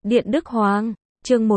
Điện Đức Hoàng, chương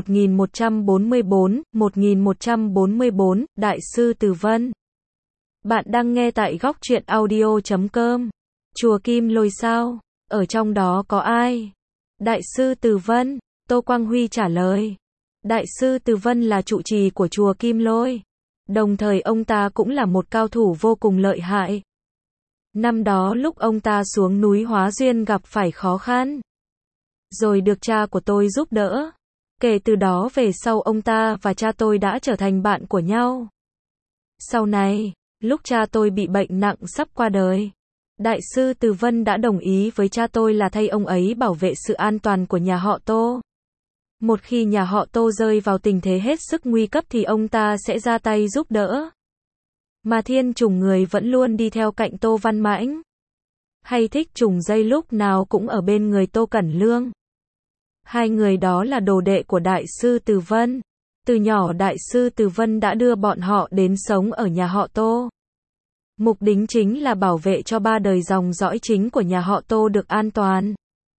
1144, Đại sư Từ Vân. Bạn đang nghe tại góc truyện audio.com. Chùa Kim Lôi sao? Ở trong đó có ai? Đại sư Từ Vân, Tô Quang Huy trả lời. Đại sư Từ Vân là trụ trì của chùa Kim Lôi. Đồng thời ông ta cũng là một cao thủ vô cùng lợi hại. Năm đó lúc ông ta xuống núi Hóa Duyên gặp phải khó khăn, rồi được cha của tôi giúp đỡ. Kể từ đó về sau ông ta và cha tôi đã trở thành bạn của nhau. Sau này, lúc cha tôi bị bệnh nặng sắp qua đời, Đại sư Từ Vân đã đồng ý với cha tôi là thay ông ấy bảo vệ sự an toàn của nhà họ Tô. Một khi nhà họ Tô rơi vào tình thế hết sức nguy cấp thì ông ta sẽ ra tay giúp đỡ. Mà Thiên Trùng người vẫn luôn đi theo cạnh Tô Văn Mãnh. Hay Thích Trùng dây lúc nào cũng ở bên người Tô Cẩn Lương. Hai người đó là đồ đệ của Đại sư Từ Vân. Từ nhỏ Đại sư Từ Vân đã đưa bọn họ đến sống ở nhà họ Tô. Mục đích chính là bảo vệ cho ba đời dòng dõi chính của nhà họ Tô được an toàn.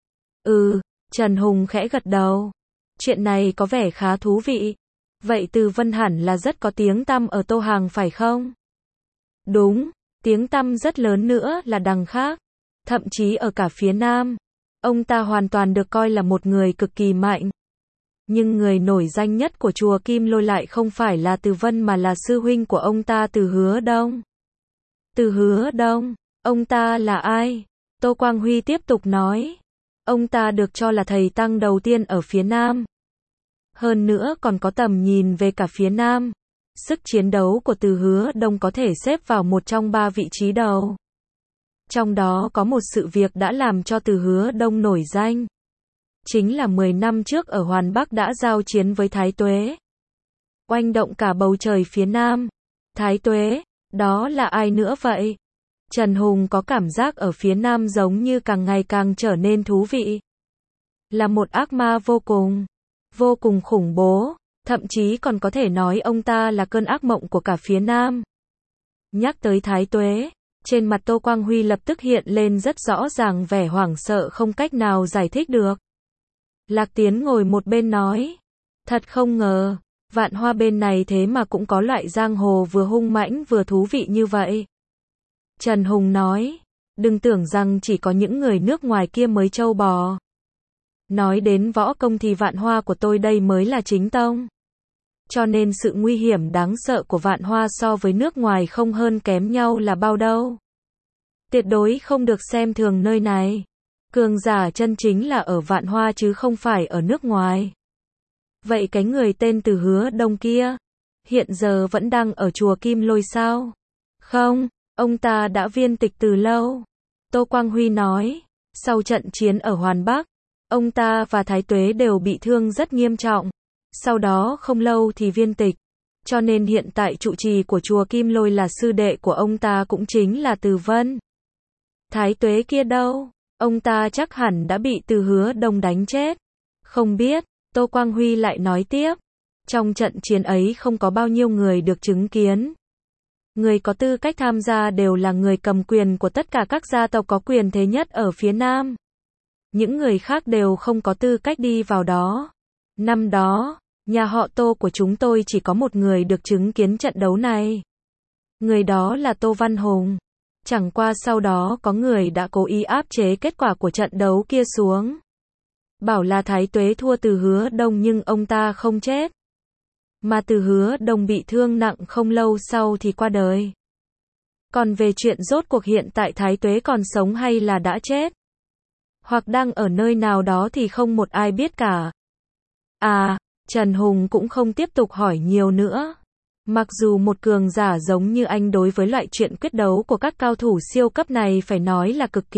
Trần Hùng khẽ gật đầu. Chuyện này có vẻ khá thú vị. Vậy Từ Vân hẳn là rất có tiếng tăm ở Tô Hàng phải không? Đúng, tiếng tăm rất lớn nữa là đằng khác. Thậm chí ở cả phía Nam, ông ta hoàn toàn được coi là một người cực kỳ mạnh. Nhưng người nổi danh nhất của chùa Kim Lôi lại không phải là Từ Vân mà là sư huynh của ông ta Từ Hứa Đông. Từ Hứa Đông, ông ta là ai? Tô Quang Huy tiếp tục nói. Ông ta được cho là thầy tăng đầu tiên ở phía Nam. Hơn nữa còn có tầm nhìn về cả phía Nam. Sức chiến đấu của Từ Hứa Đông có thể xếp vào một trong 3 vị trí đầu. Trong đó có một sự việc đã làm cho Từ Hứa Đông nổi danh. Chính là 10 năm trước ở Hoàn Bắc đã giao chiến với Thái Tuế. Oanh động cả bầu trời phía Nam. Thái Tuế, đó là ai nữa vậy? Trần Hùng có cảm giác ở phía Nam giống như càng ngày càng trở nên thú vị. Là một ác ma vô cùng khủng bố. Thậm chí còn có thể nói ông ta là cơn ác mộng của cả phía Nam. Nhắc tới Thái Tuế, trên mặt Tô Quang Huy lập tức hiện lên rất rõ ràng vẻ hoảng sợ không cách nào giải thích được. Lạc Tiến ngồi một bên nói. Thật không ngờ, Vạn Hoa bên này thế mà cũng có loại giang hồ vừa hung mãnh vừa thú vị như vậy. Trần Hùng nói. Đừng tưởng rằng chỉ có những người nước ngoài kia mới trâu bò. Nói đến võ công thì Vạn Hoa của tôi đây mới là chính tông. Cho nên sự nguy hiểm đáng sợ của Vạn Hoa so với nước ngoài không hơn kém nhau là bao đâu. Tuyệt đối không được xem thường nơi này. Cường giả chân chính là ở Vạn Hoa chứ không phải ở nước ngoài. Vậy cái người tên Từ Hứa Đông kia, hiện giờ vẫn đang ở chùa Kim Lôi sao? Không, ông ta đã viên tịch từ lâu. Tô Quang Huy nói, sau trận chiến ở Hoàn Bắc, ông ta và Thái Tuế đều bị thương rất nghiêm trọng. Sau đó không lâu thì viên tịch. Cho nên hiện tại trụ trì của chùa Kim Lôi là sư đệ của ông ta cũng chính là Từ Vân. Thái Tuế kia đâu? Ông ta chắc hẳn đã bị Từ Hứa Đông đánh chết. Không biết, Tô Quang Huy lại nói tiếp. Trong trận chiến ấy không có bao nhiêu người được chứng kiến. Người có tư cách tham gia đều là người cầm quyền của tất cả các gia tộc có quyền thế nhất ở phía Nam. Những người khác đều không có tư cách đi vào đó. Năm đó, nhà họ Tô của chúng tôi chỉ có một người được chứng kiến trận đấu này. Người đó là Tô Văn Hùng. Chẳng qua sau đó có người đã cố ý áp chế kết quả của trận đấu kia xuống. Bảo là Thái Tuế thua Từ Hứa Đông nhưng ông ta không chết. Mà Từ Hứa Đông bị thương nặng không lâu sau thì qua đời. Còn về chuyện rốt cuộc hiện tại Thái Tuế còn sống hay là đã chết, hoặc đang ở nơi nào đó thì không một ai biết cả. Trần Hùng cũng không tiếp tục hỏi nhiều nữa. Mặc dù một cường giả giống như anh đối với loại chuyện quyết đấu của các cao thủ siêu cấp này phải nói là cực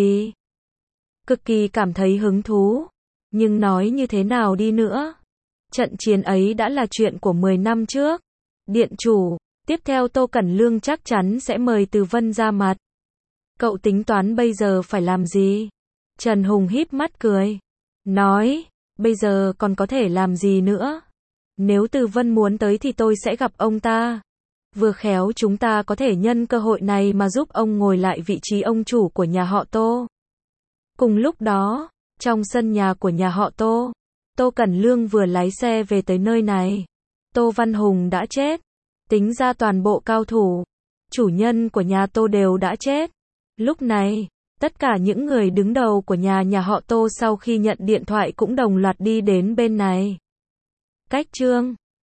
kỳ cảm thấy hứng thú. Nhưng nói như thế nào đi nữa, trận chiến ấy đã là chuyện của 10 năm trước. Điện chủ, tiếp theo Tô Cẩn Lương chắc chắn sẽ mời Từ Vân ra mặt. Cậu tính toán bây giờ phải làm gì? Trần Hùng híp mắt cười. Nói, bây giờ còn có thể làm gì nữa? Nếu Từ Vân muốn tới thì tôi sẽ gặp ông ta. Vừa khéo chúng ta có thể nhân cơ hội này mà giúp ông ngồi lại vị trí ông chủ của nhà họ Tô. Cùng lúc đó, trong sân nhà của nhà họ Tô, Tô Cẩn Lương vừa lái xe về tới nơi này. Tô Văn Hùng đã chết. Tính ra toàn bộ cao thủ, chủ nhân của nhà Tô đều đã chết. Lúc này, tất cả những người đứng đầu của nhà họ Tô sau khi nhận điện thoại cũng đồng loạt đi đến bên này. Cách Trương